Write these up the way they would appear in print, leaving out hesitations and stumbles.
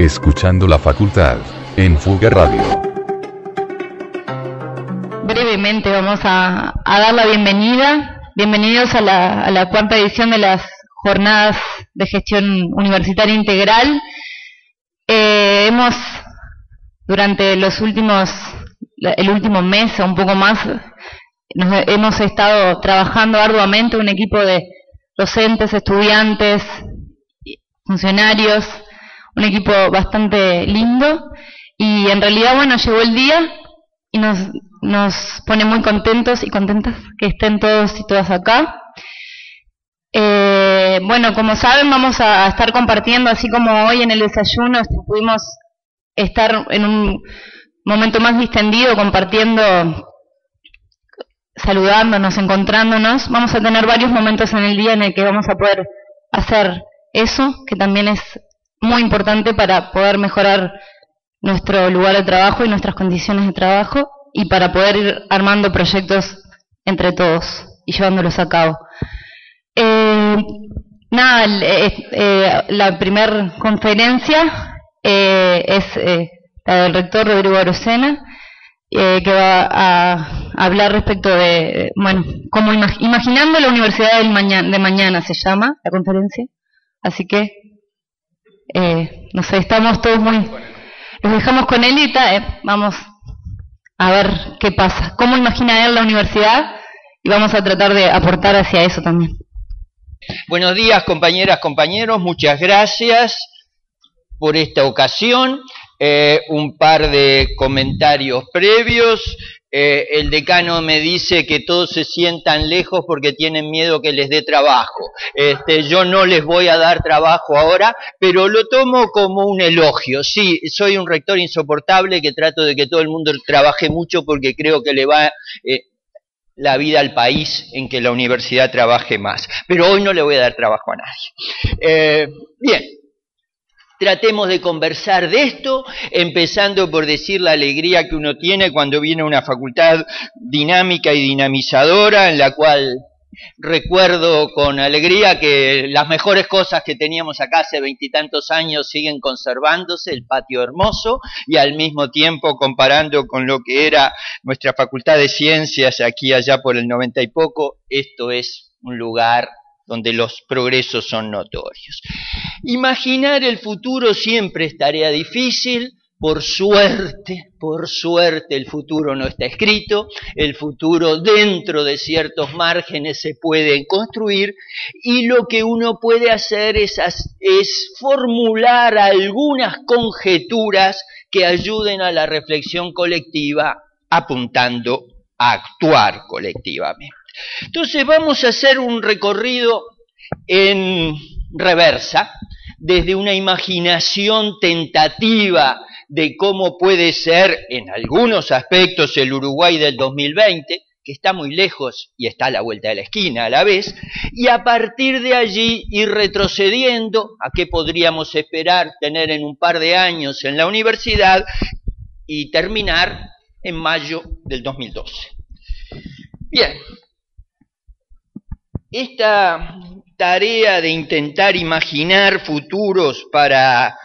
Escuchando la facultad, en Fuga Radio. Brevemente vamos a dar la bienvenida. Bienvenidos a la cuarta edición de las Jornadas de Gestión Universitaria Integral. Durante el último mes o un poco más, hemos estado trabajando arduamente un equipo de docentes, estudiantes, funcionarios, un equipo bastante lindo, y en realidad, bueno, llegó el día y nos pone muy contentos y contentas que estén todos y todas acá. Bueno, como saben, vamos a estar compartiendo, así como hoy en el desayuno pudimos estar en un momento más distendido, compartiendo, saludándonos, encontrándonos. Vamos a tener varios momentos en el día en el que vamos a poder hacer eso, que también es muy importante para poder mejorar nuestro lugar de trabajo y nuestras condiciones de trabajo, y para poder ir armando proyectos entre todos y llevándolos a cabo. La primera conferencia es la del rector Rodrigo Arocena, que va a hablar respecto de, bueno, como imaginando la universidad de mañana se llama la conferencia, así que no sé, estamos todos los dejamos con él y vamos a ver qué pasa, cómo imagina él la universidad, y vamos a tratar de aportar hacia eso también. Buenos días, compañeras, compañeros, muchas gracias por esta ocasión. Un par de comentarios previos. El decano me dice que todos se sientan lejos porque tienen miedo que les dé trabajo. Yo no les voy a dar trabajo ahora, pero lo tomo como un elogio. Sí, soy un rector insoportable que trato de que todo el mundo trabaje mucho porque creo que le va la vida al país en que la universidad trabaje más. Pero hoy no le voy a dar trabajo a nadie. Bien. Tratemos de conversar de esto, empezando por decir la alegría que uno tiene cuando viene a una facultad dinámica y dinamizadora, en la cual recuerdo con alegría que las mejores cosas que teníamos acá hace 20 y tantos años siguen conservándose, el patio hermoso, y al mismo tiempo comparando con lo que era nuestra facultad de ciencias aquí allá por el 90 y poco, esto es un lugar donde los progresos son notorios. Imaginar el futuro siempre es tarea difícil. Por suerte, el futuro no está escrito, el futuro dentro de ciertos márgenes se puede construir, y lo que uno puede hacer es formular algunas conjeturas que ayuden a la reflexión colectiva, apuntando a actuar colectivamente. Entonces vamos a hacer un recorrido en reversa, desde una imaginación tentativa de cómo puede ser en algunos aspectos el Uruguay del 2020, que está muy lejos y está a la vuelta de la esquina a la vez, y a partir de allí ir retrocediendo a qué podríamos esperar tener en un par de años en la universidad y terminar en mayo del 2012. Bien. Esta tarea de intentar imaginar futuros para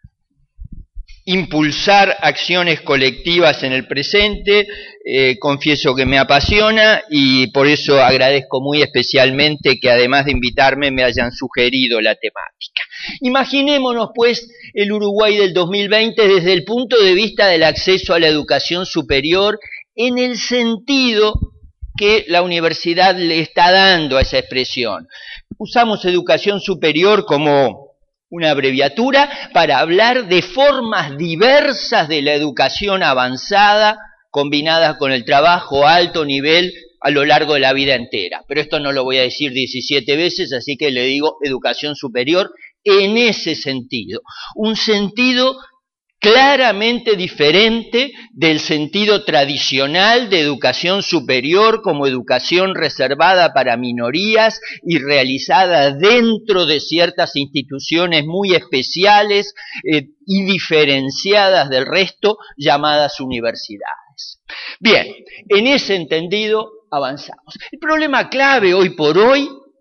impulsar acciones colectivas en el presente, confieso que me apasiona, y por eso agradezco muy especialmente que además de invitarme me hayan sugerido la temática. Imaginémonos pues el Uruguay del 2020 desde el punto de vista del acceso a la educación superior, en el sentido que la universidad le está dando a esa expresión. Usamos educación superior como una abreviatura para hablar de formas diversas de la educación avanzada combinadas con el trabajo a alto nivel a lo largo de la vida entera. Pero esto no lo voy a decir 17 veces, así que le digo educación superior en ese sentido. Un sentido claramente diferente del sentido tradicional de educación superior como educación reservada para minorías y realizada dentro de ciertas instituciones muy especiales y diferenciadas del resto, llamadas universidades. Bien, en ese entendido avanzamos. El problema clave hoy por hoy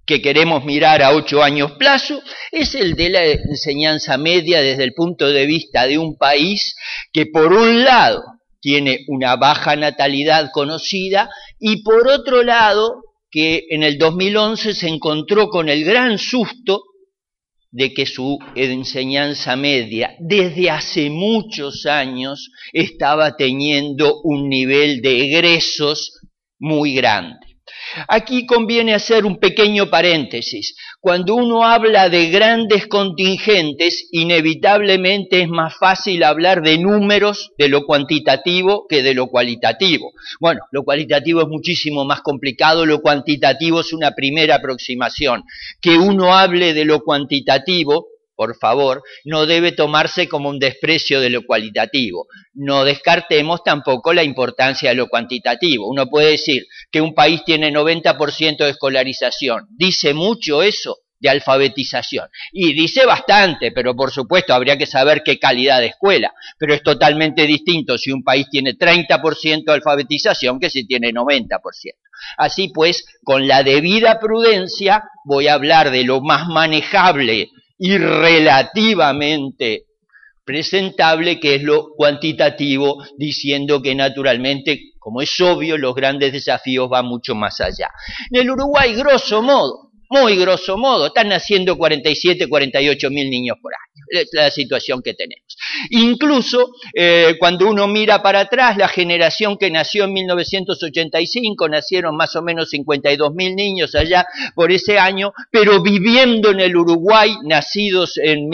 que queremos mirar a 8 años plazo, es el de la enseñanza media desde el punto de vista de un país que por un lado tiene una baja natalidad conocida y por otro lado que en el 2011 se encontró con el gran susto de que su enseñanza media desde hace muchos años estaba teniendo un nivel de egresos muy grande. Aquí conviene hacer un pequeño paréntesis. Cuando uno habla de grandes contingentes, inevitablemente es más fácil hablar de números, de lo cuantitativo, que de lo cualitativo. Bueno, lo cualitativo es muchísimo más complicado, lo cuantitativo es una primera aproximación. Que uno hable de lo cuantitativo, por favor, no debe tomarse como un desprecio de lo cualitativo. No descartemos tampoco la importancia de lo cuantitativo. Uno puede decir que un país tiene 90% de escolarización. ¿Dice mucho eso de alfabetización? Y dice bastante, pero por supuesto habría que saber qué calidad de escuela. Pero es totalmente distinto si un país tiene 30% de alfabetización que si tiene 90%. Así pues, con la debida prudencia voy a hablar de lo más manejable y relativamente presentable, que es lo cuantitativo, diciendo que naturalmente, como es obvio, los grandes desafíos van mucho más allá. En el Uruguay, grosso modo, muy grosso modo, están naciendo 47, 48 mil niños por año. Es la situación que tenemos. Incluso, cuando uno mira para atrás, la generación que nació en 1985, nacieron más o menos 52 mil niños allá por ese año, pero viviendo en el Uruguay, nacidos en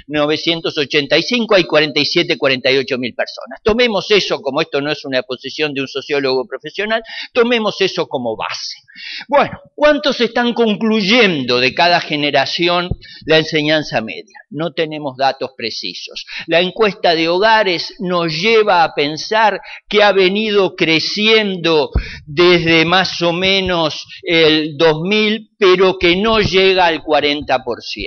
1985, hay 47, 48 mil personas. Tomemos eso, como esto no es una posición de un sociólogo profesional, tomemos eso como base. Bueno, ¿cuántos están concluyendo de cada generación la enseñanza media? No tenemos datos precisos. La encuesta de hogares nos lleva a pensar que ha venido creciendo desde más o menos el 2000, pero que no llega al 40%.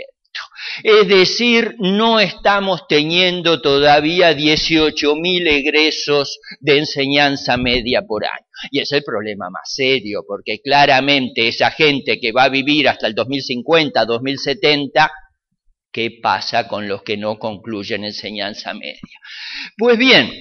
Es decir, no estamos teniendo todavía 18.000 egresos de enseñanza media por año. Y es el problema más serio, porque claramente esa gente que va a vivir hasta el 2050, 2070, ¿qué pasa con los que no concluyen enseñanza media? Pues bien,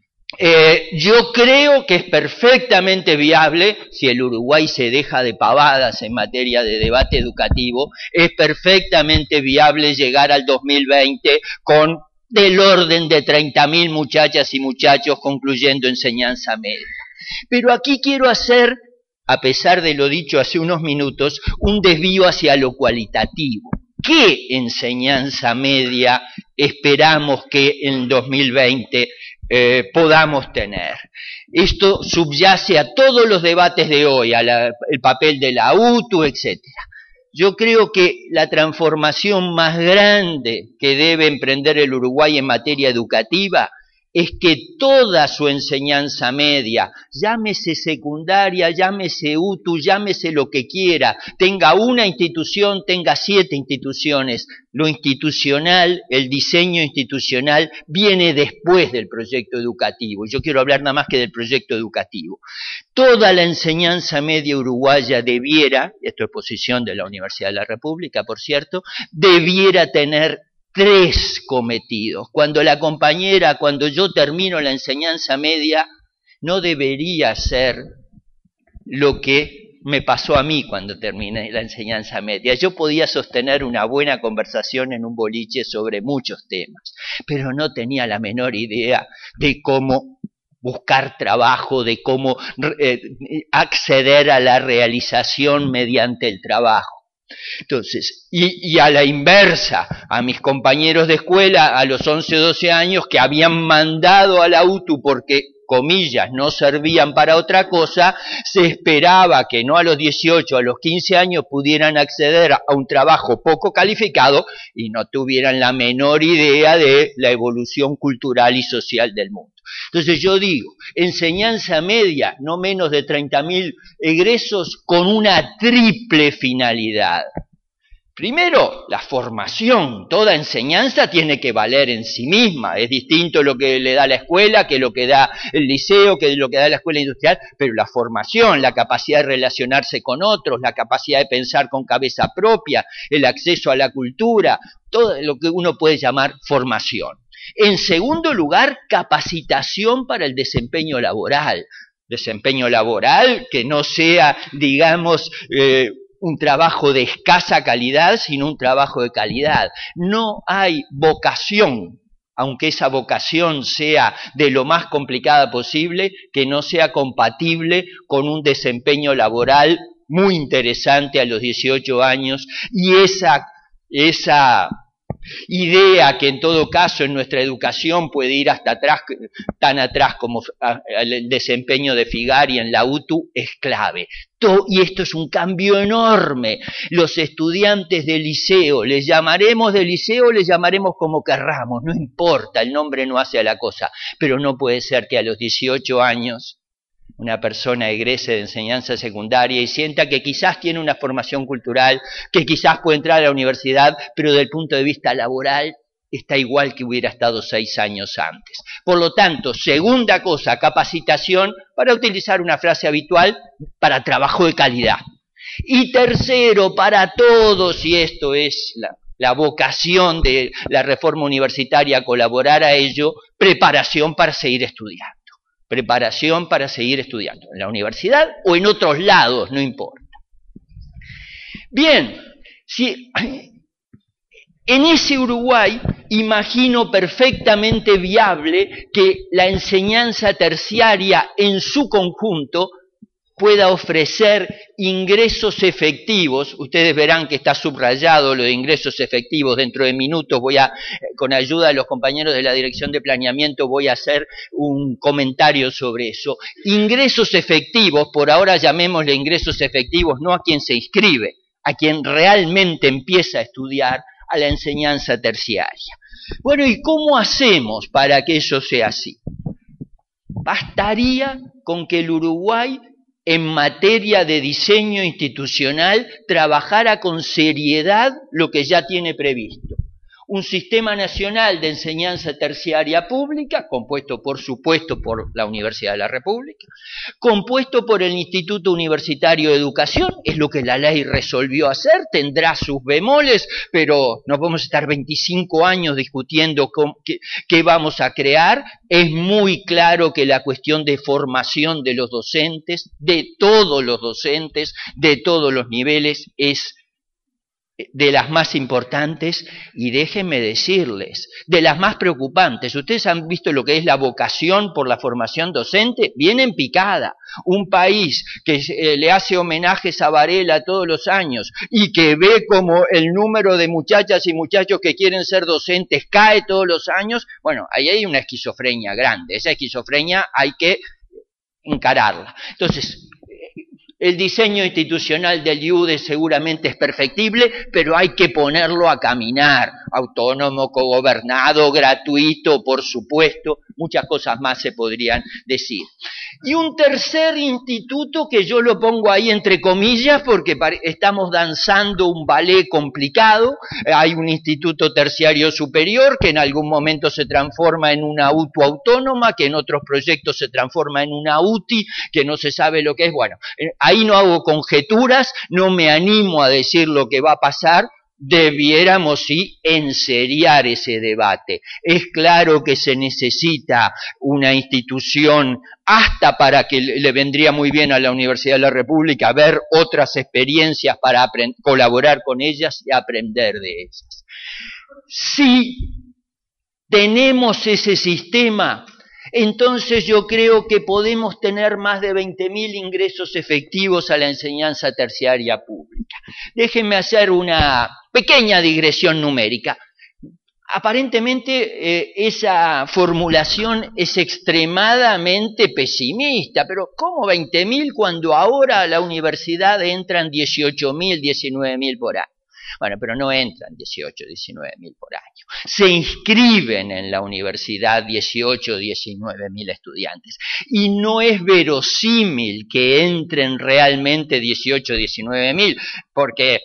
yo creo que es perfectamente viable, si el Uruguay se deja de pavadas en materia de debate educativo, es perfectamente viable llegar al 2020 con del orden de 30.000 muchachas y muchachos concluyendo enseñanza media. Pero aquí quiero hacer, a pesar de lo dicho hace unos minutos, un desvío hacia lo cualitativo. ¿Qué enseñanza media esperamos que en 2020 podamos tener? Esto subyace a todos los debates de hoy, el papel de la UTU, etc. Yo creo que la transformación más grande que debe emprender el Uruguay en materia educativa es que toda su enseñanza media, llámese secundaria, llámese UTU, llámese lo que quiera, tenga una institución, tenga 7 instituciones. Lo institucional, el diseño institucional, viene después del proyecto educativo. Yo quiero hablar nada más que del proyecto educativo. Toda la enseñanza media uruguaya debiera, esto es posición de la Universidad de la República, por cierto, debiera tener 3 cometidos. Cuando yo termino la enseñanza media, no debería ser lo que me pasó a mí cuando terminé la enseñanza media. Yo podía sostener una buena conversación en un boliche sobre muchos temas, pero no tenía la menor idea de cómo buscar trabajo, de cómo acceder a la realización mediante el trabajo. Entonces, y a la inversa, a mis compañeros de escuela a los 11 o 12 años que habían mandado a la UTU porque, comillas, no servían para otra cosa, se esperaba que no a los 18, a los 15 años pudieran acceder a un trabajo poco calificado y no tuvieran la menor idea de la evolución cultural y social del mundo. Entonces yo digo, enseñanza media, no menos de 30.000 egresos con una triple finalidad. Primero, la formación. Toda enseñanza tiene que valer en sí misma. Es distinto lo que le da la escuela que lo que da el liceo, que lo que da la escuela industrial, pero la formación, la capacidad de relacionarse con otros, la capacidad de pensar con cabeza propia, el acceso a la cultura, todo lo que uno puede llamar formación. En segundo lugar, capacitación para el desempeño laboral. Desempeño laboral que no sea, digamos, un trabajo de escasa calidad, sino un trabajo de calidad. No hay vocación, aunque esa vocación sea de lo más complicada posible, que no sea compatible con un desempeño laboral muy interesante a los 18 años, y esa idea que en todo caso en nuestra educación puede ir hasta atrás, tan atrás como el desempeño de Figari en la UTU, es clave. Y esto es un cambio enorme. Los estudiantes de liceo, les llamaremos de liceo, les llamaremos como querramos, no importa, el nombre no hace a la cosa, pero no puede ser que a los 18 años una persona egrese de enseñanza secundaria y sienta que quizás tiene una formación cultural, que quizás puede entrar a la universidad, pero desde el punto de vista laboral está igual que hubiera estado 6 años antes. Por lo tanto, segunda cosa, capacitación, para utilizar una frase habitual, para trabajo de calidad. Y tercero, para todos, y esto es la vocación de la reforma universitaria, colaborar a ello, preparación para seguir estudiando. Preparación para seguir estudiando, en la universidad o en otros lados, no importa. Bien, si en ese Uruguay imagino perfectamente viable que la enseñanza terciaria en su conjunto pueda ofrecer ingresos efectivos. Ustedes verán que está subrayado lo de ingresos efectivos. Dentro de minutos voy a, con ayuda de los compañeros de la Dirección de Planeamiento, voy a hacer un comentario sobre eso. Ingresos efectivos, por ahora llamémosle ingresos efectivos, no a quien se inscribe, a quien realmente empieza a estudiar a la enseñanza terciaria. Bueno, ¿y cómo hacemos para que eso sea así? Bastaría con que el Uruguay, en materia de diseño institucional, trabajara con seriedad lo que ya tiene previsto. Un sistema nacional de enseñanza terciaria pública, compuesto por supuesto por la Universidad de la República, compuesto por el Instituto Universitario de Educación, es lo que la ley resolvió hacer, tendrá sus bemoles, pero no podemos estar 25 años discutiendo qué vamos a crear. Es muy claro que la cuestión de formación de los docentes, de todos los docentes, de todos los niveles, es de las más importantes y déjenme decirles, de las más preocupantes. Ustedes han visto lo que es la vocación por la formación docente, viene en picada. Un país que le hace homenajes a Varela todos los años y que ve como el número de muchachas y muchachos que quieren ser docentes cae todos los años, bueno, ahí hay una esquizofrenia grande. Esa esquizofrenia hay que encararla. Entonces, el diseño institucional del IUDE seguramente es perfectible, pero hay que ponerlo a caminar. Autónomo, cogobernado, gratuito, por supuesto, muchas cosas más se podrían decir. Y un tercer instituto que yo lo pongo ahí entre comillas porque estamos danzando un ballet complicado. Hay un instituto terciario superior que en algún momento se transforma en una UTU autónoma, que en otros proyectos se transforma en una UTI, que no se sabe lo que es. Bueno, ahí no hago conjeturas, no me animo a decir lo que va a pasar. Debiéramos sí enseriar ese debate. Es claro que se necesita una institución, hasta para que le vendría muy bien a la Universidad de la República ver otras experiencias para colaborar con ellas y aprender de ellas. Si tenemos ese sistema, entonces yo creo que podemos tener más de 20.000 ingresos efectivos a la enseñanza terciaria pública. Déjenme hacer una pequeña digresión numérica. Aparentemente esa formulación es extremadamente pesimista, pero ¿cómo 20.000 cuando ahora a la universidad entran 18.000, 19.000 por año? Bueno, pero no entran 18, 19.000 por año. Se inscriben en la universidad 18, 19.000 estudiantes. Y no es verosímil que entren realmente 18, 19.000, porque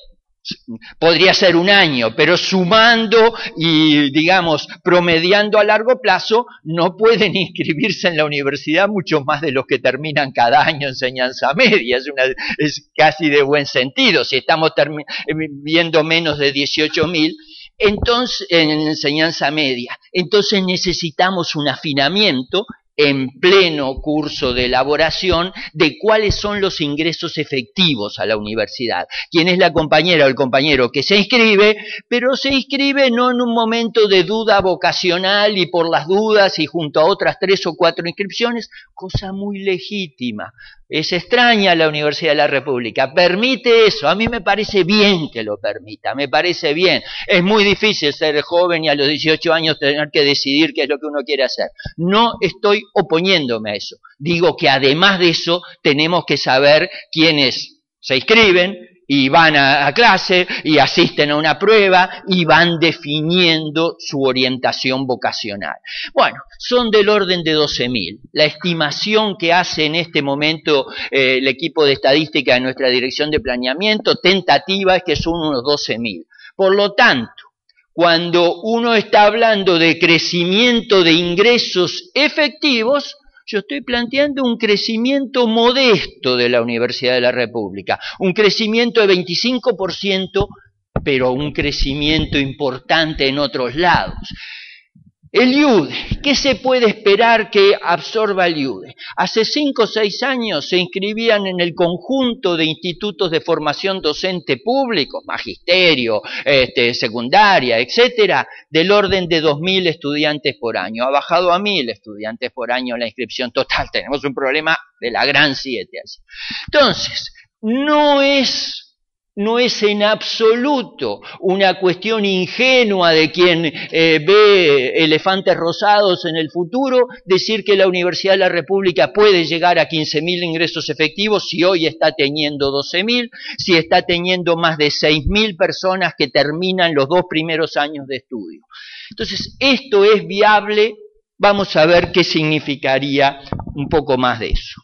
podría ser un año, pero sumando y, digamos, promediando a largo plazo, no pueden inscribirse en la universidad muchos más de los que terminan cada año enseñanza media. Es casi de buen sentido. Si estamos viendo menos de 18.000, entonces, en enseñanza media, entonces necesitamos un afinamiento en pleno curso de elaboración de cuáles son los ingresos efectivos a la universidad. ¿Quién es la compañera o el compañero que se inscribe? Pero se inscribe no en un momento de duda vocacional y por las dudas y junto a otras 3 o 4 inscripciones, cosa muy legítima. Es extraña la Universidad de la República, permite eso, a mí me parece bien que lo permita, me parece bien. Es muy difícil ser joven y a los 18 años tener que decidir qué es lo que uno quiere hacer. No estoy oponiéndome a eso. Digo que además de eso tenemos que saber quiénes se inscriben y van a clase y asisten a una prueba y van definiendo su orientación vocacional. Bueno, son del orden de 12.000. La estimación que hace en este momento el equipo de estadística de nuestra dirección de planeamiento, tentativa, es que son unos 12.000. Por lo tanto, cuando uno está hablando de crecimiento de ingresos efectivos, yo estoy planteando un crecimiento modesto de la Universidad de la República, un crecimiento de 25%, pero un crecimiento importante en otros lados. El IUDE, ¿qué se puede esperar que absorba el IUDE? Hace 5 o 6 años se inscribían en el conjunto de institutos de formación docente públicos, magisterio, secundaria, etcétera, del orden de 2.000 estudiantes por año. Ha bajado a 1.000 estudiantes por año la inscripción total. Tenemos un problema de la gran 7. Entonces, no es en absoluto una cuestión ingenua de quien ve elefantes rosados en el futuro decir que la Universidad de la República puede llegar a 15.000 ingresos efectivos si hoy está teniendo 12.000, si está teniendo más de 6.000 personas que terminan los 2 primeros años de estudio. Entonces, esto es viable. Vamos a ver qué significaría un poco más de eso.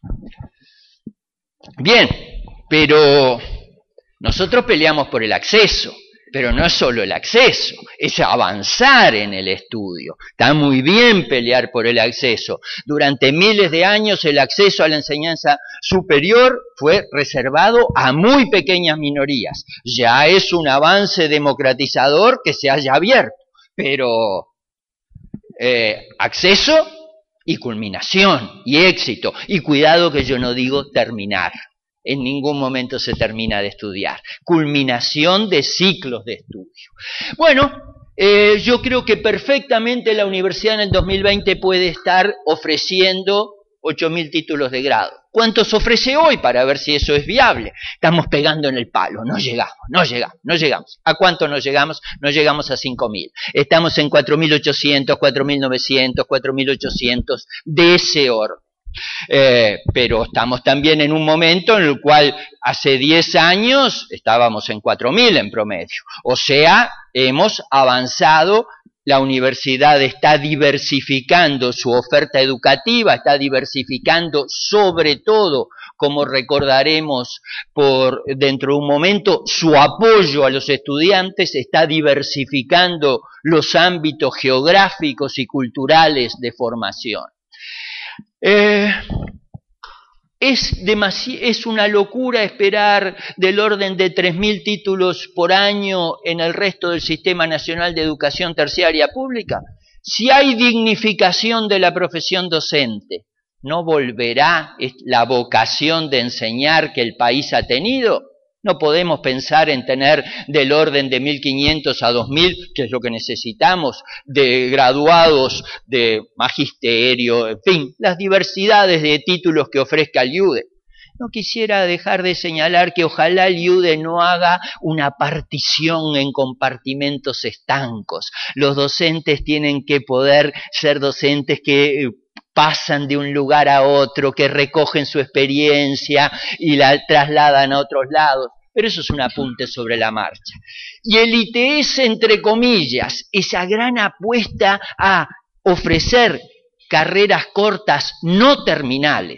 Bien, pero nosotros peleamos por el acceso, pero no es solo el acceso, es avanzar en el estudio. Está muy bien pelear por el acceso. Durante miles de años el acceso a la enseñanza superior fue reservado a muy pequeñas minorías. Ya es un avance democratizador que se haya abierto, pero acceso y culminación y éxito. Y cuidado que yo no digo terminar. En ningún momento se termina de estudiar. Culminación de ciclos de estudio. Bueno, yo creo que perfectamente la universidad en el 2020 puede estar ofreciendo 8.000 títulos de grado. ¿Cuántos ofrece hoy para ver si eso es viable? Estamos pegando en el palo, no llegamos. ¿A cuánto no llegamos? No llegamos a 5.000. Estamos en 4.800, 4.900, 4.800 de ese orden. Pero estamos también en un momento en el cual hace 10 años estábamos en 4.000 en promedio. O sea, hemos avanzado, la universidad está diversificando su oferta educativa, está diversificando sobre todo, como recordaremos dentro de un momento, su apoyo a los estudiantes, está diversificando los ámbitos geográficos y culturales de formación. Es una locura esperar del orden de 3.000 títulos por año en el resto del Sistema Nacional de Educación Terciaria Pública. Si hay dignificación de la profesión docente, ¿no volverá la vocación de enseñar que el país ha tenido? No podemos pensar en tener del orden de 1.500 a 2.000, que es lo que necesitamos, de graduados de magisterio, en fin, las diversidades de títulos que ofrezca el IUDE. No quisiera dejar de señalar que ojalá el IUDE no haga una partición en compartimentos estancos. Los docentes tienen que poder ser docentes que pasan de un lugar a otro, que recogen su experiencia y la trasladan a otros lados. Pero eso es un apunte sobre la marcha. Y el ITS, entre comillas, esa gran apuesta a ofrecer carreras cortas no terminales,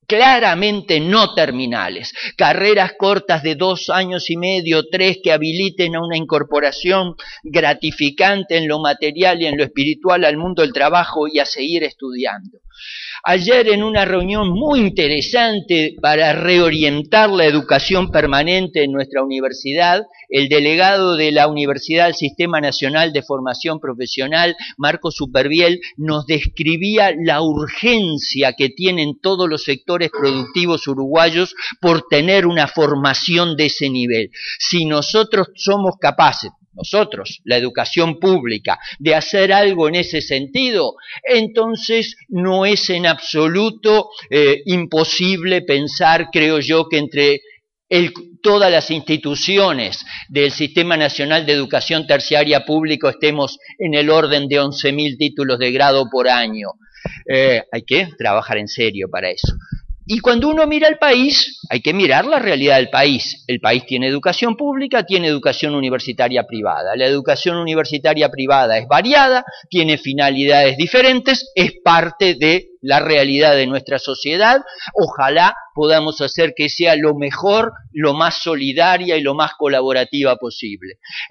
claramente no terminales, carreras cortas de 2 años y medio, 3, que habiliten a una incorporación gratificante en lo material y en lo espiritual al mundo del trabajo y a seguir estudiando. Ayer, en una reunión muy interesante para reorientar la educación permanente en nuestra universidad, el delegado de la Universidad del Sistema Nacional de Formación Profesional, Marco Superviel, nos describía la urgencia que tienen todos los sectores productivos uruguayos por tener una formación de ese nivel. Si nosotros somos capaces, nosotros, la educación pública, de hacer algo en ese sentido, entonces no es en absoluto imposible pensar, creo yo, que entre todas las instituciones del Sistema Nacional de Educación Terciaria Público estemos en el orden de 11.000 títulos de grado por año. Hay que trabajar en serio para eso. Y cuando uno mira el país, hay que mirar la realidad del país. El país tiene educación pública, tiene educación universitaria privada. La educación universitaria privada es variada, tiene finalidades diferentes, es parte de la realidad de nuestra sociedad. Ojalá podamos hacer que sea lo mejor, lo más solidaria y lo más colaborativa posible.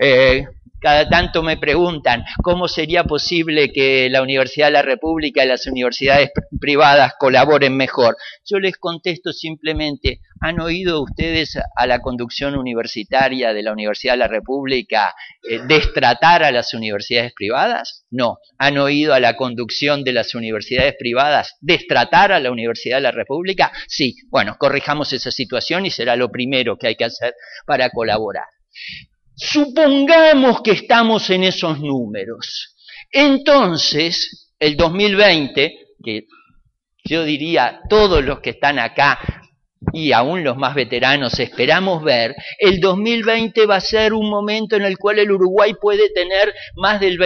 Cada tanto me preguntan cómo sería posible que la Universidad de la República y las universidades privadas colaboren mejor. Yo les contesto simplemente, ¿han oído ustedes a la conducción universitaria de la Universidad de la República destratar a las universidades privadas? No. ¿Han oído a la conducción de las universidades privadas destratar a la Universidad de la República? Sí. Bueno, corrijamos esa situación y será lo primero que hay que hacer para colaborar. Supongamos que estamos en esos números. Entonces, el 2020, que yo diría todos los que están acá y aún los más veteranos esperamos ver, el 2020 va a ser un momento en el cual el Uruguay puede tener más del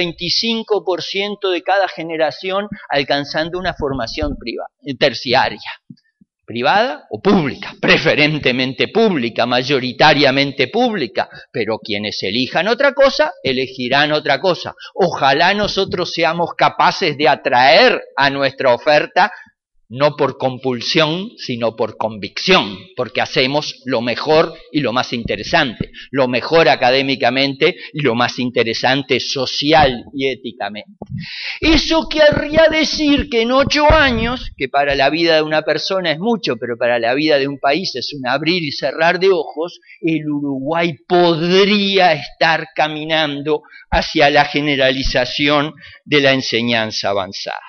25% de cada generación alcanzando una formación terciaria. Privada o pública, preferentemente pública, mayoritariamente pública, pero quienes elijan otra cosa, elegirán otra cosa. Ojalá nosotros seamos capaces de atraer a nuestra oferta, no por compulsión, sino por convicción, porque hacemos lo mejor y lo más interesante, lo mejor académicamente y lo más interesante social y éticamente. Eso querría decir que en 8 años, que para la vida de una persona es mucho, pero para la vida de un país es un abrir y cerrar de ojos, el Uruguay podría estar caminando hacia la generalización de la enseñanza avanzada.